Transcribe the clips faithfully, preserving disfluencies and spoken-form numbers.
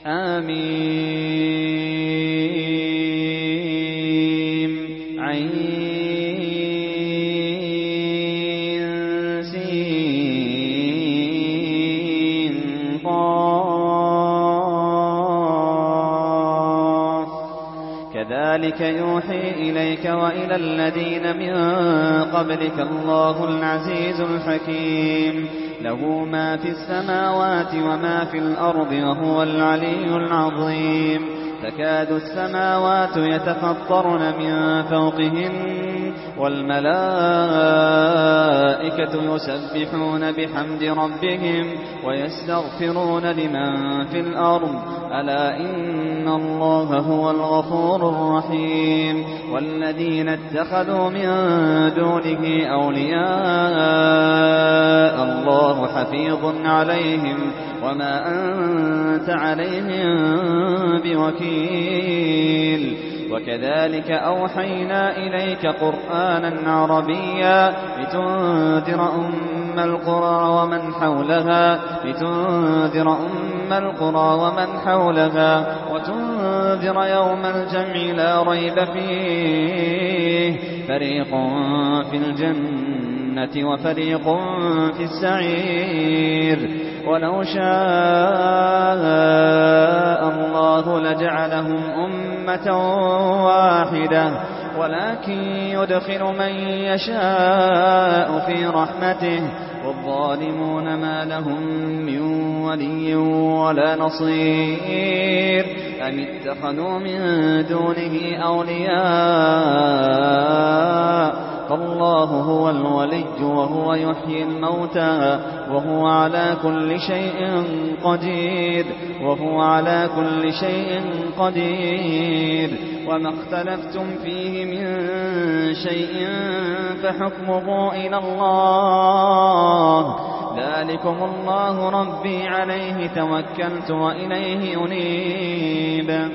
حميم عين سين قاف كذلك يوحي إليك وإلى الذين من قبلك الله العزيز الحكيم له ما في السماوات وما في الأرض وهو العلي العظيم تكاد السماوات يتفطرن من فوقهن والملائكة يسبحون بحمد ربهم ويستغفرون لمن في الأرض ألا إن الله هو الغفور الرحيم والذين اتخذوا من دونه أولياء الله حفيظ عليهم وما أنت عليهم بوكيل وكذلك أوحينا إليك قرآنا عربيا لتنذر أم القرى ومن حولها لتنذر أم القرى ومن حولها وتنذر يوم الجمع لا ريب فيه فريق في الجنة وفريق في السعير ولو شاء الله لجعلهم أمة واحدة ولكن يدخل من يشاء في رحمته والظالمون ما لهم من ولي ولا نصير أم اتخذوا من دونه أولياء فالله هو الولي وهو يحيي الموتى وهو على كل شيء قدير وهو على كل شيء قدير وما اختلفتم فيه من شيء فحكمه إلى الله ذلكم الله ربي عليه توكلت وإليه أنيب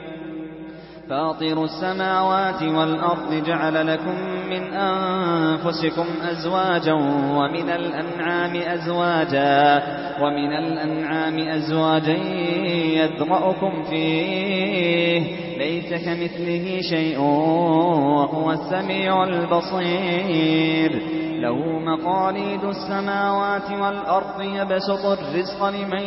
فاطر السماوات والأرض جعل لكم من أنفسكم أزواجا ومن الأنعام أزواجا ومن الأنعام أزواجا يذرأكم فيه ليس كمثله شيء وهو السميع البصير له مقاليد السماوات والأرض يبسط الرزق لمن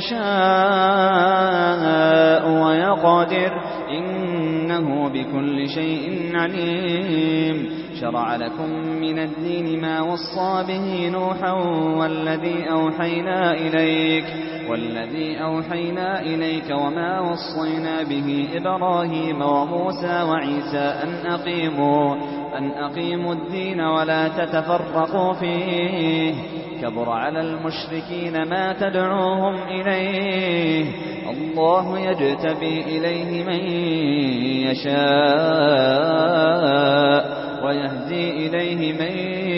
يشاء ويقدر إنه بكل شيء عليم شرع لكم من الدين ما وصى به نوحا والذي أوحينا إليك والذي أوحينا إليك وما وصينا به إبراهيم وموسى وعيسى أن أقيموا أن أقيموا الدين ولا تتفرقوا فيه كبر على المشركين ما تدعوهم إليه الله يجتبي إليه من يشاء ويهدي إليه من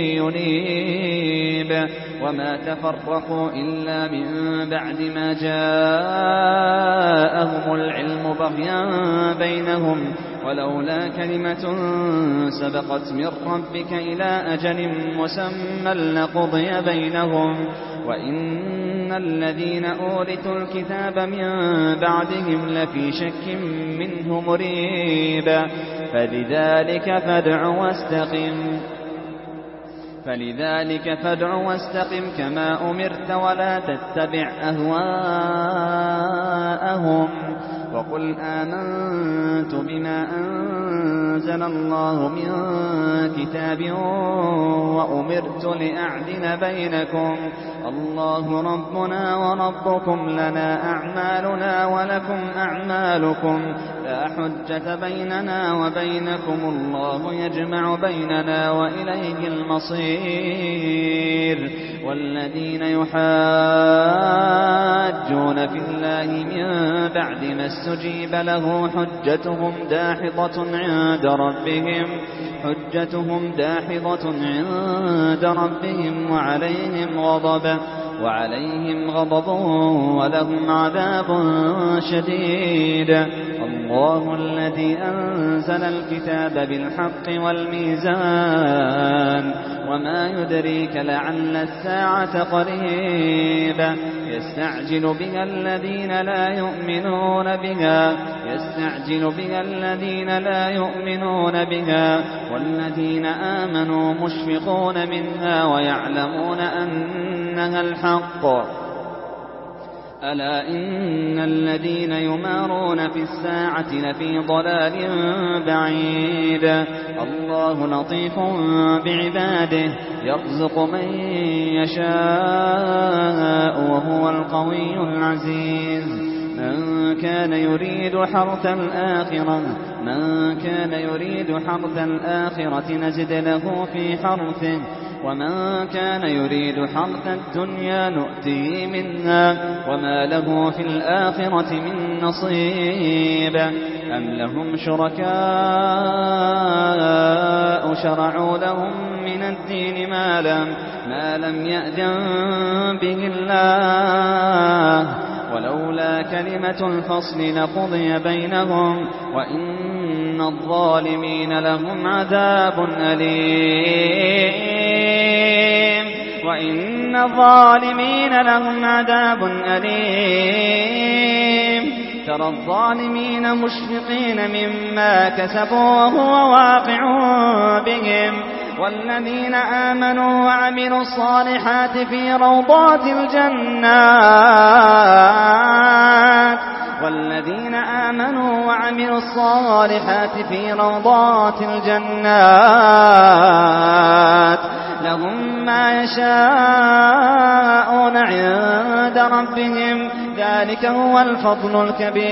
ينيب وما تفرقوا إلا من بعد ما جاءهم العلم بغيا بينهم ولولا كلمة سبقت من ربك إلى أجل مسمى لقضي بينهم وإن الذين أورثوا الكتاب من بعدهم لفي شك منه مريب فلذلك فادع واستقم فلذلك فادع واستقم كما أمرت ولا تتبع أهواءهم وقل آمنت بما أنزل الله من كتاب وأمرت لأعدل بينكم الله ربنا وربكم لنا أعمالنا ولكم أعمالكم لا حجة بيننا وبينكم الله يجمع بيننا وإليه المصير والذين يحاجون في الله من بعد ما استجيب له حجتهم داحضة عند ربهم حجتهم داحضة عند ربهم وعليهم غضب وعليهم غضب ولهم عذاب شديد. الله الذي أنزل الكتاب بالحق والميزان وما يدريك لعل الساعة قريبة يستعجل بها الذين لا يؤمنون بها يستعجل بها الذين لا يؤمنون بها والذين آمنوا مشفقون منها ويعلمون أنها الحق ألا إن الذين يمارون في الساعة لفي ضلال بعيد الله لطيف بعباده يرزق من يشاء وهو القوي العزيز من كان يريد حرث الآخرة من كان يريد حرث الآخرة نزد له في حرثه ومن كان يريد حرث الدنيا نؤتيه منها وما له في الآخرة من نصيب أم لهم شركاء شرعوا لهم من الدين ما لم, ما لم يأذن به الله ولولا كلمة الفصل لقضي بينهم وإن الظالمين لهم عذاب أليم وإن الظالمين لهم عذاب أليم ترى الظالمين مشفقين مما كسبوا وهو واقع بهم والذين آمنوا وعملوا الصالحات في روضات الجنات والذين آمنوا وعملوا الصالحات في روضات الجنات لهم ما يشاءون عند ربهم ذلك هو الفضل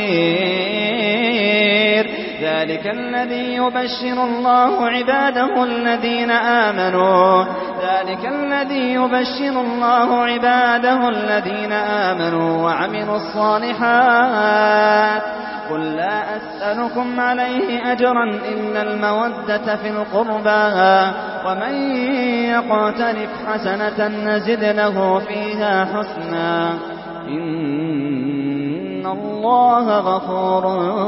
الكبير ذلك الذي يبشر الله عباده الذين آمنوا ذلك الذي يبشر الله عباده الذين آمنوا وعملوا الصالحات قل لا أسألكم عليه أجرا إلا المودة في القربى ومن يقترف حسنة نزد له فيها حسنا إن الله غفور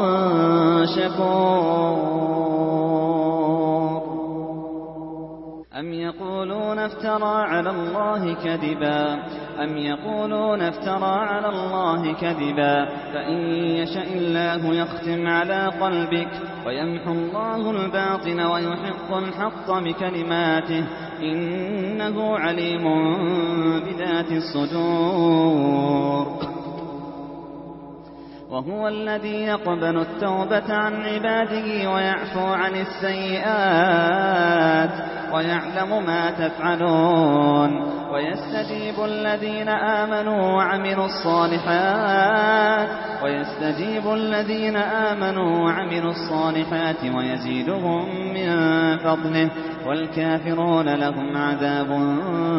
شكور أم يقولون افترى على الله كذبا أم يقولون افترى على الله كذبا فإن يشاء الله يختم على قلبك ويمحو الله الباطل ويحق الحق بكلماته إنه عليم بذات الصدور وهو الذي يقبل التوبة عن عباده ويعفو عن السيئات ويعلم ما تفعلون ويستجيب الذين آمنوا وعملوا الصالحات ويستجيب الذين آمنوا وعملوا الصالحات ويزيدهم من فضله والكافرون لهم عذاب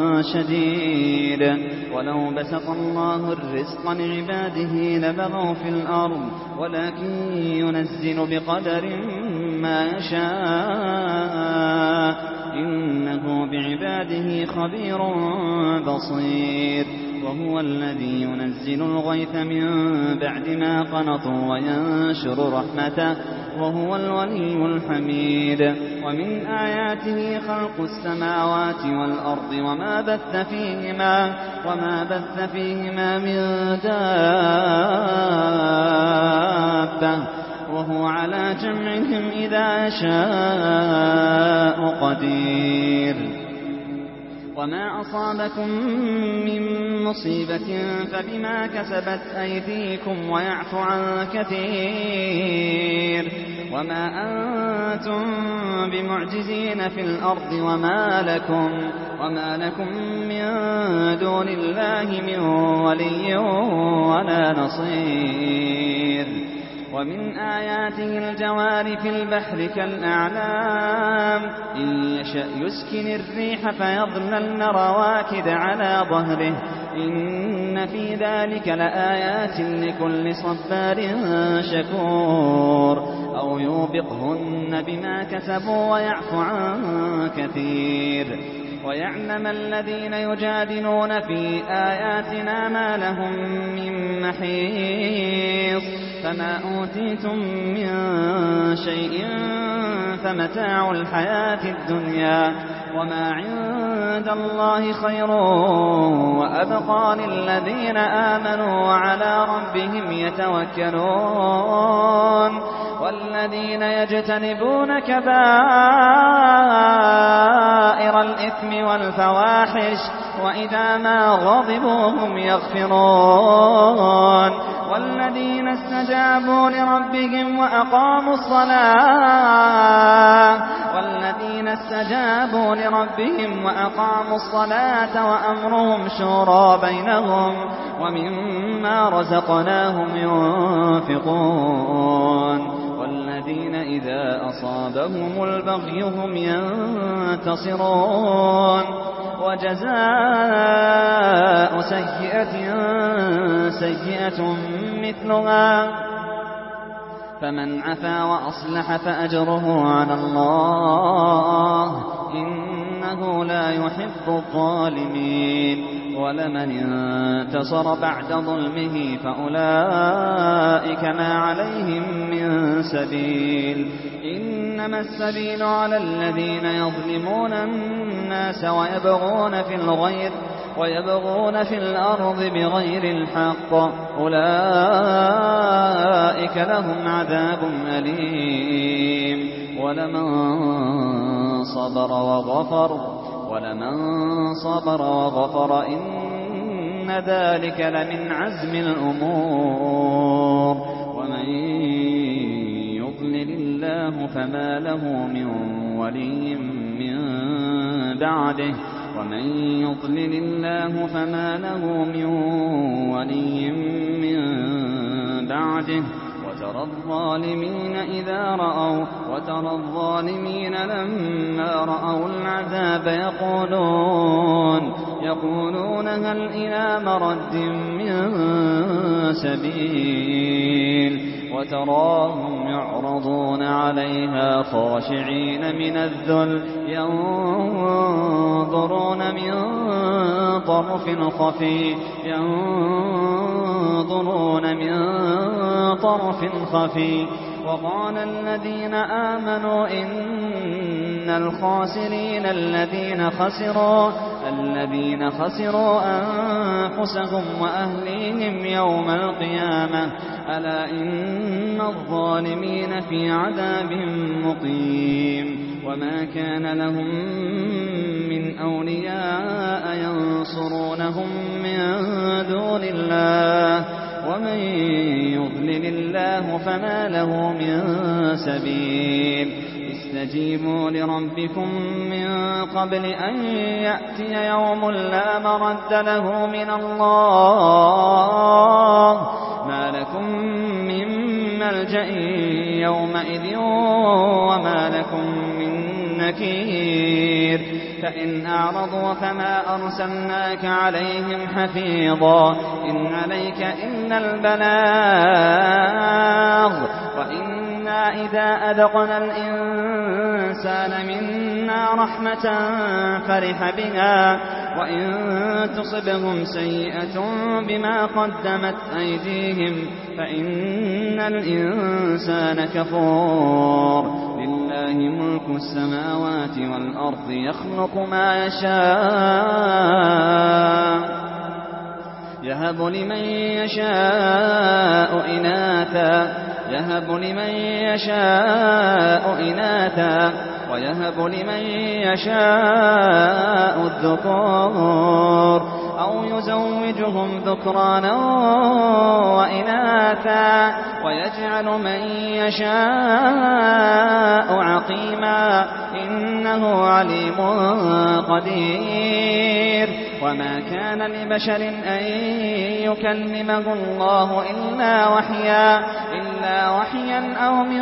شديد ولو بسط الله الرزق لعباده لبغوا في الأرض ولكن ينزل بقدر ما يشاء إنه بعباده خبير بصير وهو الذي ينزل الغيث من بعد ما قنطوا وينشر رحمته وهو الولي الحميد ومن آياته خلق السماوات والأرض وما بث فيهما وما بث فيهما من دابة وهو على جمعهم إذا شاء قدير وما أصابكم من مصيبة فبما كسبت أيديكم ويعفو عن كثير وما أنتم بمعجزين في الأرض وما لكم وما لكم من دون الله من ولي ولا نصير ومن آياته الجوار في البحر كالأعلام إن يشأ يسكن الريح فيظللن رواكد على ظهره إن في ذلك لآيات لكل صبار شكور أو يوبقهن بما كسبوا ويعفو عن كثير ويعلم الذين يجادلون في آياتنا ما لهم من محيص فما أوتيتم من شيء فمتاع الحياة الدنيا وما عند الله خير وأبقى للذين آمنوا وعلى ربهم يتوكلون والذين يجتنبون كبائر الإثم والفواحش وإذا ما غضبوا هم يغفرون والذين استجابوا لربهم وأقاموا الصلاة والذين استجابوا لربهم وأقاموا الصلاة وأمرهم شورى بينهم ومما رزقناهم ينفقون والذين إذا أصابهم البغي هم ينتصرون وجزاء سيئة سيئة مثلها فمن عفا وأصلح فأجره على الله إنه لا يحب الظالمين ولمن انتصر بعد ظلمه فأولئك ما عليهم من سبيل إنما السبيل على الذين يظلمون الناس ويبغون في الغير ويبغون في الأرض بغير الحق أولئك لهم عذاب أليم ولمن صبر وغفر ولمن صبر وغفر إن ذلك لمن عزم الأمور ومن يضلل الله فما له من ولي من بعده ومن يضلل الله فما له من ولي من بعده وترى الظالمين إذا رأوا وترى الظالمين لما رأوا العذاب يقولون يقولون هل إلى مرد من سبيل وتراهم يعرضون عليها خاشعين من الذل ينظرون من طرف خفي ينظرون من طرف خفي وقال الذين آمنوا إن الخاسرين الذين خسروا الذين خسروا أنفسهم وأهليهم يوم القيامة ألا إن الظالمين في عذاب مقيم وما كان لهم من أولياء ينصرونهم من دون الله ومن يضلل الله فما له من سبيل استجيبوا لربكم من قبل أن يأتي يوم لا مرد له من الله ما لكم من ملجأ يومئذ وما لكم من نكير فإن أعرضوا فما أرسلناك عليهم حفيظا إن عليك إلا البلاغ وإنا إذا أذقنا الإنسان منا رحمة فرح بها وإن تصبهم سيئة بما قدمت أيديهم فإن الإنسان كفور لله ملك السماوات والأرض يخلق ما يشاء يهب لمن يشاء إناثا يهب لمن يشاء إناثا ويهب لمن يشاء الذكور أو يزوجهم ذكرانا وإناثا ويجعل من يشاء عقيما إنه عليم قدير وما كان لبشر أن يكلمه الله إلا وحيا إلا وحيا أو من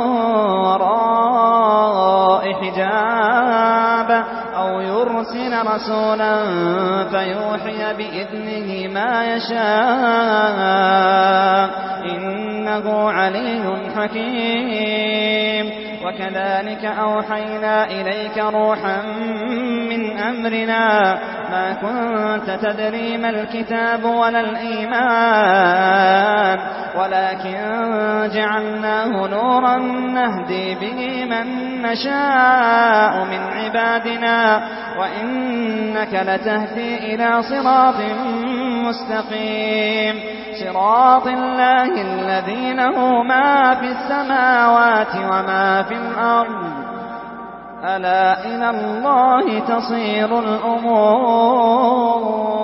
وراء حجاب أو يرسل رسولا فيوحي بإذنه ما يشاء إنه علي حكيم وكذلك أوحينا إليك روحا من أمرنا ما كنت تدري ما الكتاب ولا الإيمان ولكن جعلناه نورا نهدي به من نشاء من عبادنا وإنك لتهدي إلى صراط مستقيم صراط الله الذي له ما في السماوات وما في الأرض ألا إلى الله تصير الأمور.